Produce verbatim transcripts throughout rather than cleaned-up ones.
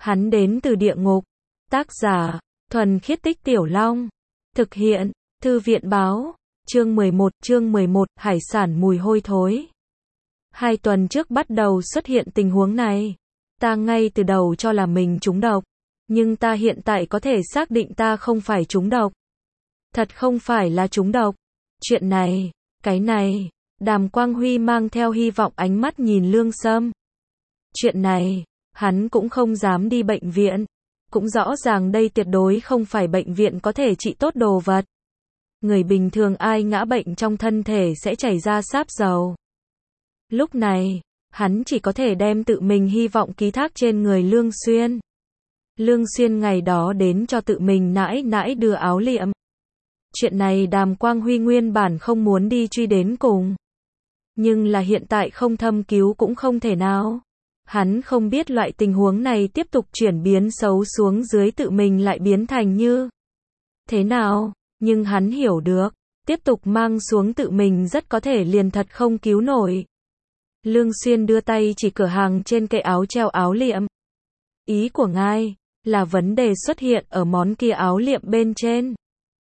Hắn đến từ địa ngục. Tác giả, Thuần Khiết Tích Tiểu Long. Thực hiện, Thư viện báo. Chương mười một, chương mười một, hải sản mùi hôi thối. Hai tuần trước bắt đầu xuất hiện tình huống này. Ta ngay từ đầu cho là mình trúng độc. Nhưng ta hiện tại có thể xác định ta không phải trúng độc. Thật không phải là trúng độc. Chuyện này, cái này, Đàm Quang Huy mang theo hy vọng ánh mắt nhìn Lương Sâm. Chuyện này, hắn cũng không dám đi bệnh viện. Cũng rõ ràng đây tuyệt đối không phải bệnh viện có thể trị tốt đồ vật. Người bình thường ai ngã bệnh trong thân thể sẽ chảy ra sáp dầu. Lúc này, hắn chỉ có thể đem tự mình hy vọng ký thác trên người Lương Xuyên. Lương Xuyên ngày đó đến cho tự mình nãi nãi đưa áo liệm. Chuyện này Đàm Quang Huy nguyên bản không muốn đi truy đến cùng. Nhưng là hiện tại không thâm cứu cũng không thể nào. Hắn không biết loại tình huống này tiếp tục chuyển biến xấu xuống dưới tự mình lại biến thành như thế nào, nhưng hắn hiểu được, tiếp tục mang xuống tự mình rất có thể liền thật không cứu nổi. Lương Xuyên đưa tay chỉ cửa hàng trên kệ áo treo áo liệm. Ý của ngài là vấn đề xuất hiện ở món kia áo liệm bên trên.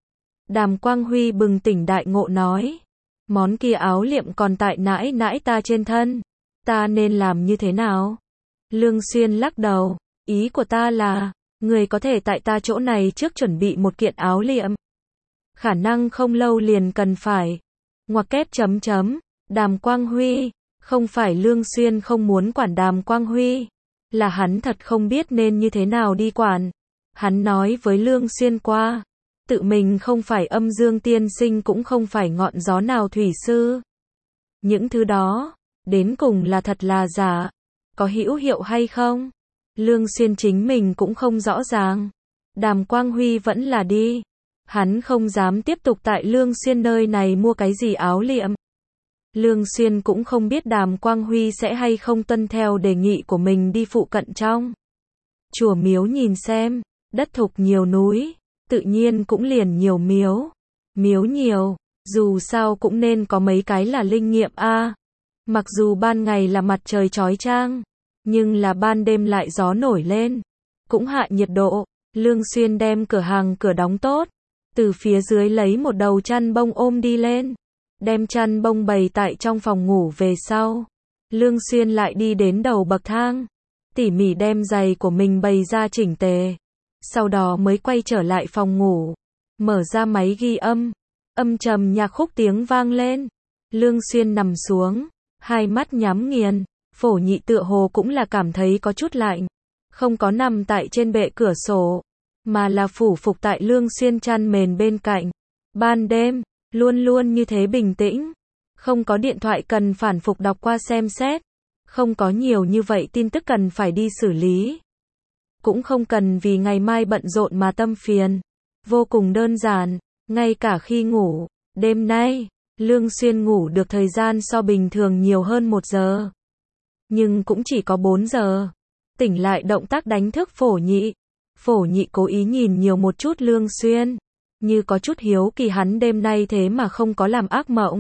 Đàm Quang Huy bừng tỉnh đại ngộ nói, món kia áo liệm còn tại nãi nãi ta trên thân. Ta nên làm như thế nào? Lương Xuyên lắc đầu, ý của ta là, người có thể tại ta chỗ này trước chuẩn bị một kiện áo liệm. Khả năng không lâu liền cần phải. Ngoặc kép chấm chấm, Đàm Quang Huy, không phải Lương Xuyên không muốn quản Đàm Quang Huy, là hắn thật không biết nên như thế nào đi quản. Hắn nói với Lương Xuyên qua, tự mình không phải âm dương tiên sinh cũng không phải ngọn gió nào thủy sư. Những thứ đó, đến cùng là thật là giả, có hữu hiệu hay không? Lương Xuyên chính mình cũng không rõ ràng. Đàm Quang Huy vẫn là đi. Hắn không dám tiếp tục tại Lương Xuyên nơi này mua cái gì áo liệm. Lương Xuyên cũng không biết Đàm Quang Huy sẽ hay không tuân theo đề nghị của mình đi phụ cận trong chùa miếu nhìn xem, đất thục nhiều núi, tự nhiên cũng liền nhiều miếu. Miếu nhiều, dù sao cũng nên có mấy cái là linh nghiệm a. Mặc dù ban ngày là mặt trời chói chang, nhưng là ban đêm lại gió nổi lên, cũng hạ nhiệt độ. Lương Xuyên đem cửa hàng cửa đóng tốt, từ phía dưới lấy một đầu chăn bông ôm đi lên, đem chăn bông bày tại trong phòng ngủ về sau. Lương Xuyên lại đi đến đầu bậc thang, tỉ mỉ đem giày của mình bày ra chỉnh tề, sau đó mới quay trở lại phòng ngủ, mở ra máy ghi âm, âm trầm nhạc khúc tiếng vang lên. Lương Xuyên nằm xuống, hai mắt nhắm nghiền, Phổ Nhị tựa hồ cũng là cảm thấy có chút lạnh, không có nằm tại trên bệ cửa sổ, mà là phủ phục tại Lương Xuyên chăn mền bên cạnh. Ban đêm, luôn luôn như thế bình tĩnh, không có điện thoại cần phản phục đọc qua xem xét, không có nhiều như vậy tin tức cần phải đi xử lý, cũng không cần vì ngày mai bận rộn mà tâm phiền, vô cùng đơn giản. Ngay cả khi ngủ, đêm nay, Lương Xuyên ngủ được thời gian so bình thường nhiều hơn một giờ. Nhưng cũng chỉ có bốn giờ. Tỉnh lại động tác đánh thức Phổ Nhị. Phổ Nhị cố ý nhìn nhiều một chút Lương Xuyên, như có chút hiếu kỳ hắn đêm nay thế mà không có làm ác mộng.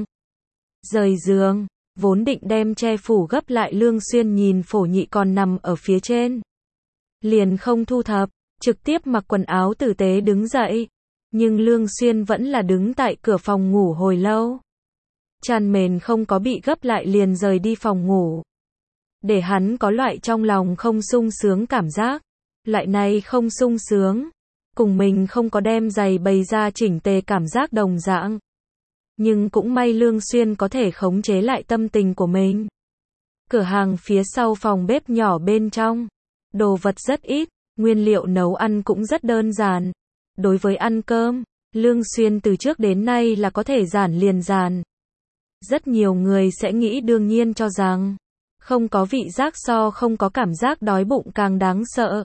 Rời giường, vốn định đem che phủ gấp lại Lương Xuyên nhìn Phổ Nhị còn nằm ở phía trên, liền không thu thập, trực tiếp mặc quần áo tử tế đứng dậy. Nhưng Lương Xuyên vẫn là đứng tại cửa phòng ngủ hồi lâu. Chăn mền không có bị gấp lại liền rời đi phòng ngủ. Để hắn có loại trong lòng không sung sướng cảm giác. Loại này không sung sướng, cùng mình không có đem giày bày ra chỉnh tề cảm giác đồng dạng. Nhưng cũng may Lương Xuyên có thể khống chế lại tâm tình của mình. Cửa hàng phía sau phòng bếp nhỏ bên trong, đồ vật rất ít, nguyên liệu nấu ăn cũng rất đơn giản. Đối với ăn cơm, Lương Xuyên từ trước đến nay là có thể giản liền giản. Rất nhiều người sẽ nghĩ đương nhiên cho rằng, không có vị giác so không có cảm giác đói bụng càng đáng sợ.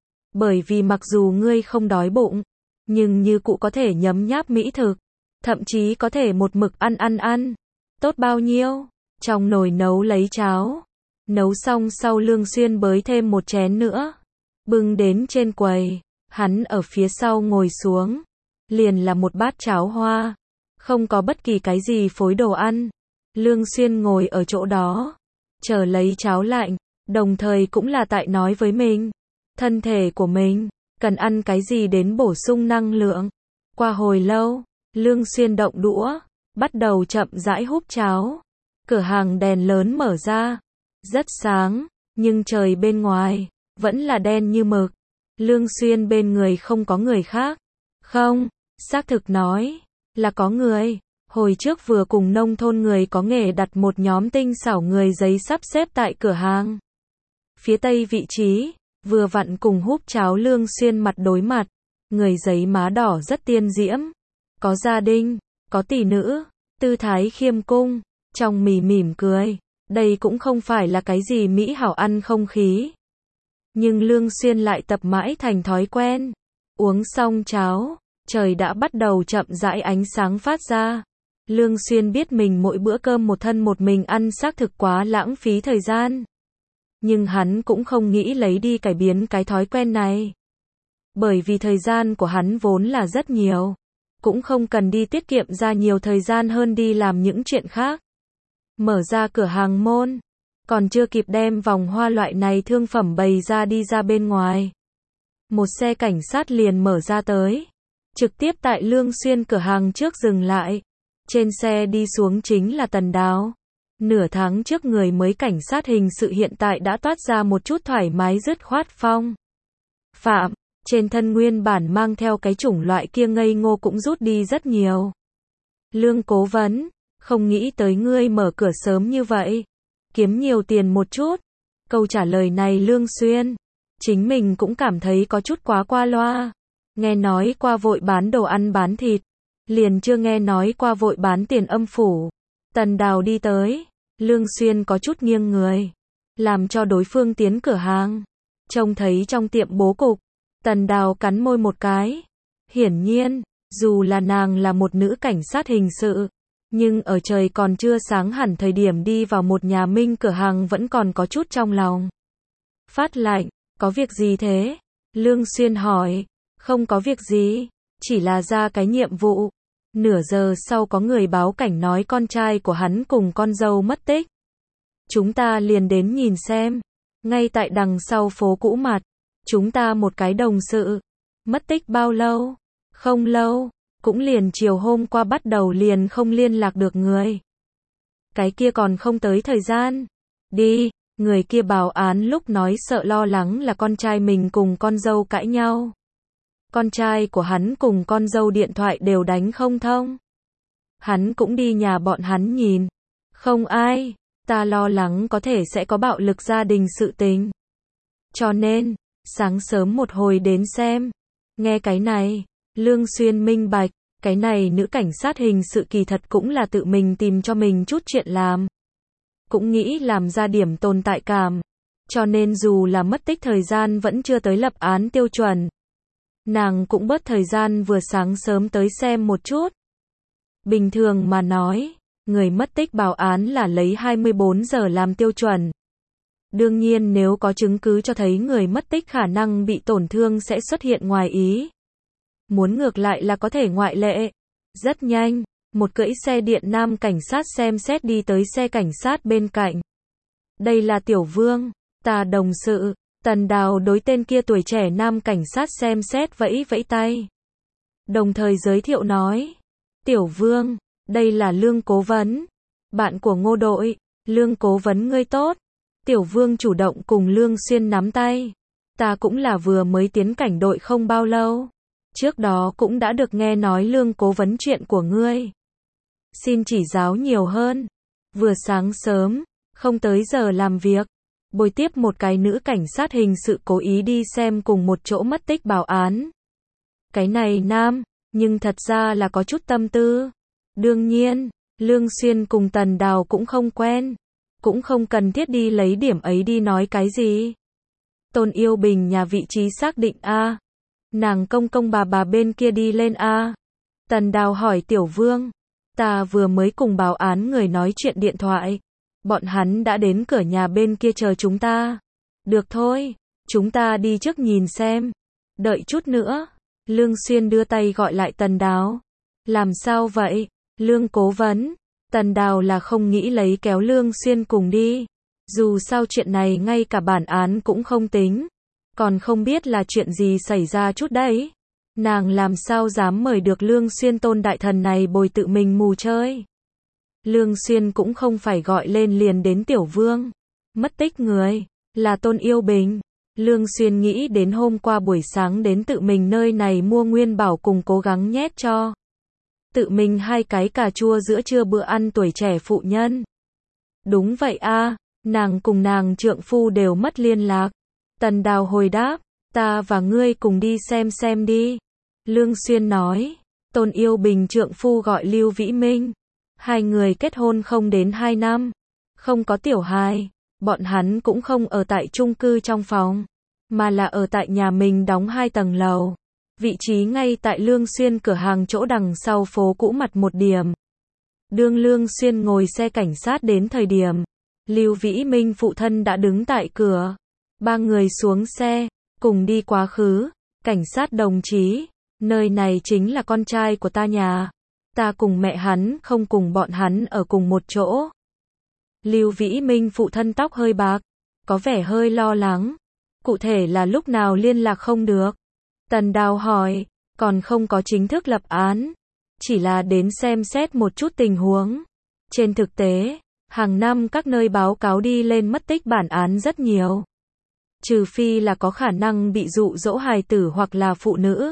Bởi vì mặc dù ngươi không đói bụng, nhưng như cụ có thể nhấm nháp mỹ thực, thậm chí có thể một mực ăn ăn ăn. Tốt bao nhiêu? Trong nồi nấu lấy cháo. Nấu xong sau Lương Xuyên bới thêm một chén nữa, bưng đến trên quầy. Hắn ở phía sau ngồi xuống, liền là một bát cháo hoa, không có bất kỳ cái gì phối đồ ăn. Lương Xuyên ngồi ở chỗ đó, chờ lấy cháo lạnh, đồng thời cũng là tại nói với mình, thân thể của mình, cần ăn cái gì đến bổ sung năng lượng. Qua hồi lâu, Lương Xuyên động đũa, bắt đầu chậm rãi húp cháo. Cửa hàng đèn lớn mở ra, rất sáng, nhưng trời bên ngoài vẫn là đen như mực. Lương Xuyên bên người không có người khác. Không, xác thực nói là có người. Hồi trước vừa cùng nông thôn người có nghề đặt một nhóm tinh xảo người giấy sắp xếp tại cửa hàng. Phía tây vị trí, vừa vặn cùng húp cháo Lương Xuyên mặt đối mặt. Người giấy má đỏ rất tiên diễm, có gia đình, có tỷ nữ, tư thái khiêm cung, trong mỉ mỉm cười. Đây cũng không phải là cái gì mỹ hảo ăn không khí. Nhưng Lương Xuyên lại tập mãi thành thói quen. Uống xong cháo, trời đã bắt đầu chậm rãi ánh sáng phát ra. Lương Xuyên biết mình mỗi bữa cơm một thân một mình ăn xác thực quá lãng phí thời gian. Nhưng hắn cũng không nghĩ lấy đi cải biến cái thói quen này. Bởi vì thời gian của hắn vốn là rất nhiều. Cũng không cần đi tiết kiệm ra nhiều thời gian hơn đi làm những chuyện khác. Mở ra cửa hàng môn, còn chưa kịp đem vòng hoa loại này thương phẩm bày ra đi ra bên ngoài. Một xe cảnh sát liền mở ra tới. Trực tiếp tại Lương Xuyên cửa hàng trước dừng lại. Trên xe đi xuống chính là Tần Đào. Nửa tháng trước người mới cảnh sát hình sự hiện tại đã toát ra một chút thoải mái dứt khoát phong phạm. Trên thân nguyên bản mang theo cái chủng loại kia ngây ngô cũng rút đi rất nhiều. Lương cố vấn, không nghĩ tới ngươi mở cửa sớm như vậy. Kiếm nhiều tiền một chút. Câu trả lời này Lương Xuyên, chính mình cũng cảm thấy có chút quá qua loa. Nghe nói qua vội bán đồ ăn bán thịt. Liền chưa nghe nói qua vội bán tiền âm phủ. Tần Đào đi tới. Lương Xuyên có chút nghiêng người. Làm cho đối phương tiến cửa hàng. Trông thấy trong tiệm bố cục. Tần Đào cắn môi một cái. Hiển nhiên, dù là nàng là một nữ cảnh sát hình sự. Nhưng ở trời còn chưa sáng hẳn thời điểm đi vào một nhà minh cửa hàng vẫn còn có chút trong lòng. Phát lạnh, có việc gì thế? Lương Xuyên hỏi. Không có việc gì, chỉ là ra cái nhiệm vụ. Nửa giờ sau có người báo cảnh nói con trai của hắn cùng con dâu mất tích. Chúng ta liền đến nhìn xem. Ngay tại đằng sau phố cũ mặt. Chúng ta một cái đồng sự. Mất tích bao lâu? Không lâu. Cũng liền chiều hôm qua bắt đầu liền không liên lạc được người. Cái kia còn không tới thời gian. Đi, người kia báo án lúc nói sợ lo lắng là con trai mình cùng con dâu cãi nhau. Con trai của hắn cùng con dâu điện thoại đều đánh không thông. Hắn cũng đi nhà bọn hắn nhìn. Không ai, ta lo lắng có thể sẽ có bạo lực gia đình sự tình. Cho nên, sáng sớm một hồi đến xem. Nghe cái này, Lương Xuyên minh bạch, cái này nữ cảnh sát hình sự kỳ thật cũng là tự mình tìm cho mình chút chuyện làm. Cũng nghĩ làm ra điểm tồn tại cảm. Cho nên dù là mất tích thời gian vẫn chưa tới lập án tiêu chuẩn. Nàng cũng bớt thời gian vừa sáng sớm tới xem một chút. Bình thường mà nói, người mất tích báo án là lấy hai mươi bốn giờ làm tiêu chuẩn. Đương nhiên nếu có chứng cứ cho thấy người mất tích khả năng bị tổn thương sẽ xuất hiện ngoài ý. Muốn ngược lại là có thể ngoại lệ. Rất nhanh, một cưỡi xe điện nam cảnh sát xem xét đi tới xe cảnh sát bên cạnh. Đây là Tiểu Vương, ta đồng sự. Tần Đào đối tên kia tuổi trẻ nam cảnh sát xem xét vẫy vẫy tay. Đồng thời giới thiệu nói. Tiểu Vương, đây là Lương cố vấn. Bạn của Ngô đội, Lương cố vấn ngươi tốt. Tiểu Vương chủ động cùng Lương Xuyên nắm tay. Ta cũng là vừa mới tiến cảnh đội không bao lâu. Trước đó cũng đã được nghe nói Lương cố vấn chuyện của ngươi. Xin chỉ giáo nhiều hơn. Vừa sáng sớm, không tới giờ làm việc. Bồi tiếp một cái nữ cảnh sát hình sự cố ý đi xem cùng một chỗ mất tích báo án. Cái này nam, nhưng thật ra là có chút tâm tư. Đương nhiên, Lương Xuyên cùng Tần Đào cũng không quen. Cũng không cần thiết đi lấy điểm ấy đi nói cái gì. Tôn Yêu Bình nhà vị trí xác định A. Nàng công công bà bà bên kia đi lên A. Tần Đào hỏi Tiểu Vương. Ta vừa mới cùng báo án người nói chuyện điện thoại. Bọn hắn đã đến cửa nhà bên kia chờ chúng ta. Được thôi, chúng ta đi trước nhìn xem. Đợi chút nữa. Lương Xuyên đưa tay gọi lại Tần Đào. Làm sao vậy? Lương cố vấn. Tần Đào là không nghĩ lấy kéo Lương Xuyên cùng đi. Dù sao chuyện này ngay cả bản án cũng không tính. còn không biết là chuyện gì xảy ra chút đấy. Nàng làm sao dám mời được Lương Xuyên tôn đại thần này bồi tự mình mù chơi. Lương Xuyên cũng không phải gọi lên liền đến Tiểu Vương. Mất tích người, là Tôn Yêu Bình. Lương Xuyên nghĩ đến hôm qua buổi sáng đến tự mình nơi này mua nguyên bảo cùng cố gắng nhét cho tự mình hai cái cà chua giữa trưa bữa ăn tuổi trẻ phụ nhân. Đúng vậy a, nàng cùng nàng trượng phu đều mất liên lạc. Tần Đào hồi đáp, ta và ngươi cùng đi xem xem đi. Lương Xuyên nói, Tôn Yêu Bình trượng phu gọi Lưu Vĩ Minh. Hai người kết hôn không đến hai năm, không có tiểu hài, bọn hắn cũng không ở tại chung cư trong phòng, mà là ở tại nhà mình đóng hai tầng lầu. Vị trí ngay tại Lương Xuyên cửa hàng chỗ đằng sau phố cũ mặt một điểm. Đương Lương Xuyên ngồi xe cảnh sát đến thời điểm, Lưu Vĩ Minh phụ thân đã đứng tại cửa. Ba người xuống xe, cùng đi quá khứ. Cảnh sát đồng chí, nơi này chính là con trai của ta nhà. Ta cùng mẹ hắn không cùng bọn hắn ở cùng một chỗ. Lưu Vĩ Minh phụ thân tóc hơi bạc, có vẻ hơi lo lắng. Cụ thể là lúc nào liên lạc không được? Tần Đào hỏi, còn không có chính thức lập án. Chỉ là đến xem xét một chút tình huống. Trên thực tế, hàng năm các nơi báo cáo đi lên mất tích bản án rất nhiều. Trừ phi là có khả năng bị dụ dỗ hài tử hoặc là phụ nữ.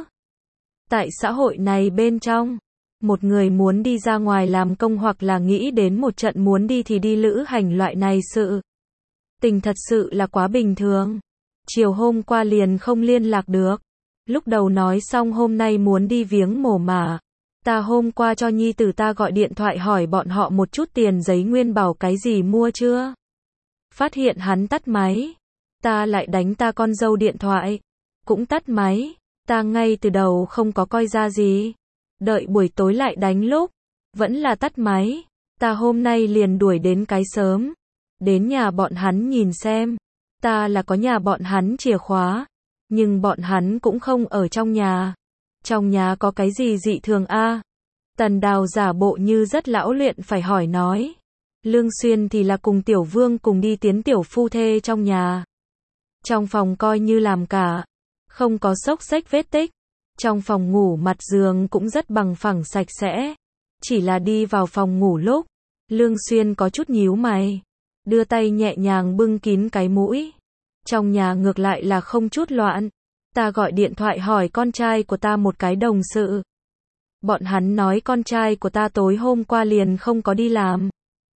Tại xã hội này bên trong, một người muốn đi ra ngoài làm công hoặc là nghĩ đến một trận muốn đi thì đi lữ hành loại này sự tình thật sự là quá bình thường. Chiều hôm qua liền không liên lạc được. Lúc đầu nói xong hôm nay muốn đi viếng mồ mà. Ta hôm qua cho nhi tử ta gọi điện thoại hỏi bọn họ một chút tiền giấy nguyên bảo cái gì mua chưa. Phát hiện hắn tắt máy. Ta lại đánh ta con dâu điện thoại. Cũng tắt máy. Ta ngay từ đầu không có coi ra gì. Đợi buổi tối lại đánh lúc. Vẫn là tắt máy. Ta hôm nay liền đuổi đến cái sớm. Đến nhà bọn hắn nhìn xem. Ta là có nhà bọn hắn chìa khóa. Nhưng bọn hắn cũng không ở trong nhà. Trong nhà có cái gì dị thường a? Tần Đào giả bộ như rất lão luyện phải hỏi nói. Lương Xuyên thì là cùng Tiểu Vương cùng đi tiến tiểu phu thê trong nhà. Trong phòng coi như làm cả. Không có xốc xếch vết tích. Trong phòng ngủ mặt giường cũng rất bằng phẳng sạch sẽ. Chỉ là đi vào phòng ngủ lúc. Lương Xuyên có chút nhíu mày. Đưa tay nhẹ nhàng bưng kín cái mũi. Trong nhà ngược lại là không chút loạn. Ta gọi điện thoại hỏi con trai của ta một cái đồng sự. Bọn hắn nói con trai của ta tối hôm qua liền không có đi làm.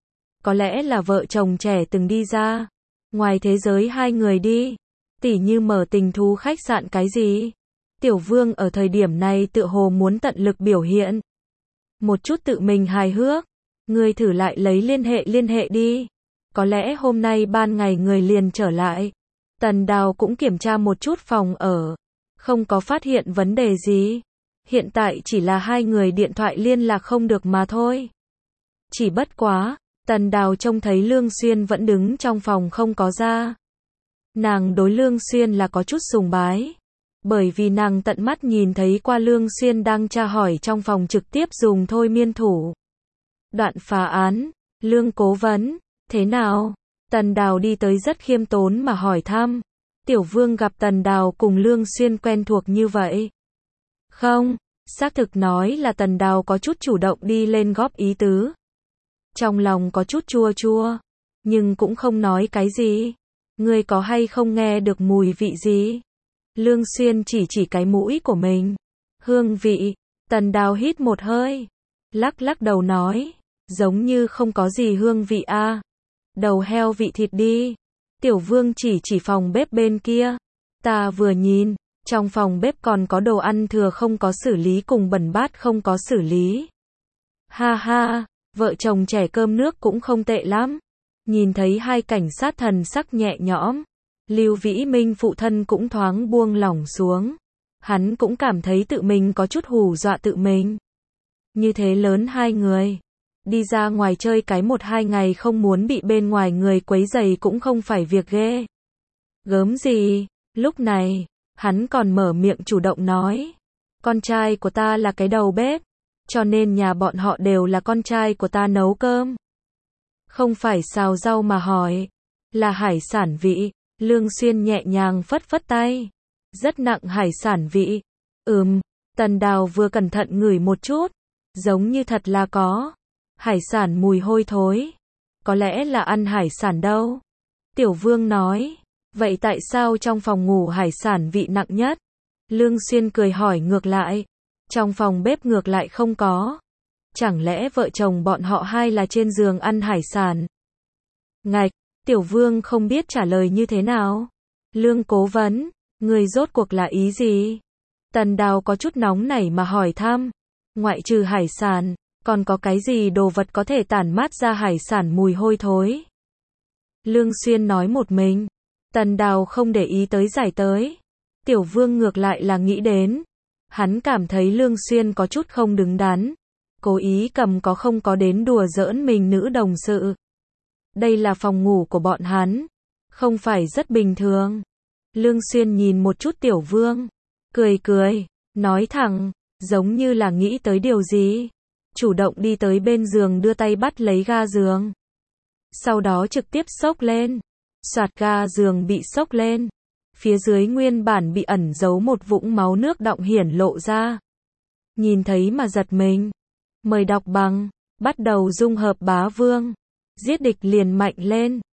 Có lẽ là vợ chồng trẻ từng đi ra. Ngoài thế giới hai người đi. Tỉ như mở tình thú khách sạn cái gì. Tiểu Vương ở thời điểm này tựa hồ muốn tận lực biểu hiện. Một chút tự mình hài hước. Ngươi thử lại lấy liên hệ liên hệ đi. Có lẽ hôm nay ban ngày người liền trở lại. Tần Đào cũng kiểm tra một chút phòng ở. Không có phát hiện vấn đề gì. Hiện tại chỉ là hai người điện thoại liên lạc không được mà thôi. Chỉ bất quá, Tần Đào trông thấy Lương Xuyên vẫn đứng trong phòng không có ra. Nàng đối Lương Xuyên là có chút sùng bái. Bởi vì nàng tận mắt nhìn thấy qua Lương Xuyên đang tra hỏi trong phòng trực tiếp dùng thôi miên thủ. Đoạn phá án, Lương cố vấn, thế nào? Tần Đào đi tới rất khiêm tốn mà hỏi thăm. Tiểu Vương gặp Tần Đào cùng Lương Xuyên quen thuộc như vậy. Không, xác thực nói là Tần Đào có chút chủ động đi lên góp ý tứ. Trong lòng có chút chua chua, nhưng cũng không nói cái gì. Ngươi có hay không nghe được mùi vị gì? Lương Xuyên chỉ chỉ cái mũi của mình. Hương vị, Tần Đào hít một hơi. Lắc lắc đầu nói, giống như không có gì hương vị a. Đầu heo vị thịt đi. Tiểu Vương chỉ chỉ phòng bếp bên kia. Ta vừa nhìn, trong phòng bếp còn có đồ ăn thừa không có xử lý cùng bẩn bát không có xử lý. Ha ha, vợ chồng trẻ cơm nước cũng không tệ lắm. Nhìn thấy hai cảnh sát thần sắc nhẹ nhõm. Lưu Vĩ Minh phụ thân cũng thoáng buông lỏng xuống. Hắn cũng cảm thấy tự mình có chút hù dọa tự mình. Như thế lớn hai người. Đi ra ngoài chơi cái một hai ngày không muốn bị bên ngoài người quấy rầy cũng không phải việc ghê gớm gì. Lúc này, hắn còn mở miệng chủ động nói. Con trai của ta là cái đầu bếp. Cho nên nhà bọn họ đều là con trai của ta nấu cơm. Không phải xào rau mà hỏi. Là hải sản vị. Lương Xuyên nhẹ nhàng phất phất tay. Rất nặng hải sản vị. Ừm, Tần Đào vừa cẩn thận ngửi một chút. Giống như thật là có. Hải sản mùi hôi thối. Có lẽ là ăn hải sản đâu. Tiểu Vương nói. Vậy tại sao trong phòng ngủ hải sản vị nặng nhất? Lương Xuyên cười hỏi ngược lại. Trong phòng bếp ngược lại không có. Chẳng lẽ vợ chồng bọn họ hai là trên giường ăn hải sản? Ngạch, Tiểu Vương không biết trả lời như thế nào. Lương Cố vấn, người rốt cuộc là ý gì? Tần Đào có chút nóng nảy mà hỏi thăm. Ngoại trừ hải sản, còn có cái gì đồ vật có thể tản mát ra hải sản mùi hôi thối? Lương Xuyên nói một mình. Tần Đào không để ý tới giải tới. Tiểu Vương ngược lại là nghĩ đến. Hắn cảm thấy Lương Xuyên có chút không đứng đắn. Cố ý cầm có không có đến đùa giỡn mình nữ đồng sự. Đây là phòng ngủ của bọn hắn. Không phải rất bình thường. Lương Xuyên nhìn một chút Tiểu Vương. Cười cười. Nói thẳng. Giống như là nghĩ tới điều gì. Chủ động đi tới bên giường đưa tay bắt lấy ga giường. Sau đó trực tiếp xốc lên. Soạt ga giường bị xốc lên. Phía dưới nguyên bản bị ẩn giấu một vũng máu nước đọng hiển lộ ra. Nhìn thấy mà giật mình. Mời đọc bằng. Bắt đầu dung hợp bá vương. Giết địch liền mạnh lên.